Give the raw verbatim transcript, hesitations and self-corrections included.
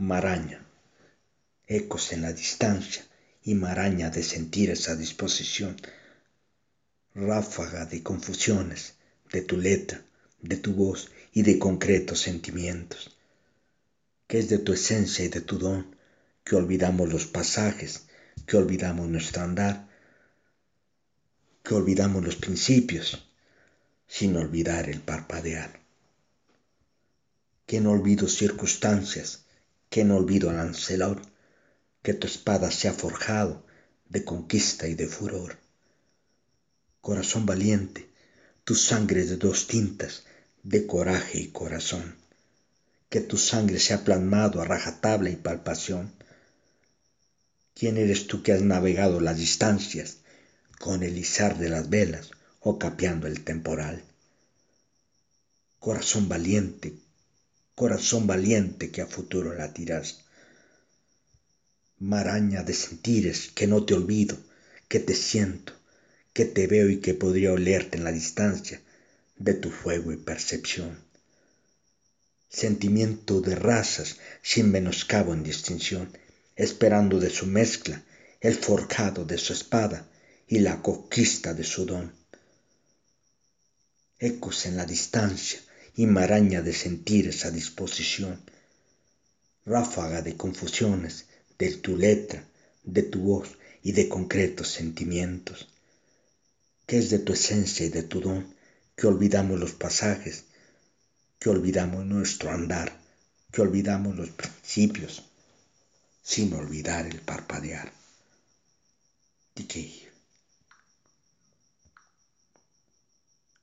maraña, ecos en la distancia y maraña de sentires a disposición, ráfaga de confusiones de tu letra, de tu voz y de concretos sentimientos, que es de tu esencia y de tu don, que olvidamos los pasajes, que olvidamos nuestro andar, que olvidamos los principios, sin olvidar el parpadear, que no olvido circunstancias, que no olvido al Lancelot, que tu espada se ha forjado de conquista y de furor. Corazón valiente, tu sangre de dos tintas, de coraje y corazón, que tu sangre se ha plasmado a rajatabla y palpación. ¿Quién eres tú que has navegado las distancias con el izar de las velas o capeando el temporal? Corazón valiente, corazón valiente que a futuro latirás. Maraña de sentires que no te olvido, que te siento, que te veo y que podría olerte en la distancia de tu fuego y percepción. Sentimiento de razas sin menoscabo en distinción, esperando de su mezcla el forjado de su espada y la conquista de su don. Ecos en la distancia y maraña de sentires a disposición, ráfaga de confusiones de tu letra, de tu voz y de concretos sentimientos, que es de tu esencia y de tu don, que olvidamos los pasajes, que olvidamos nuestro andar, que olvidamos los principios, sin olvidar el parpadear. D K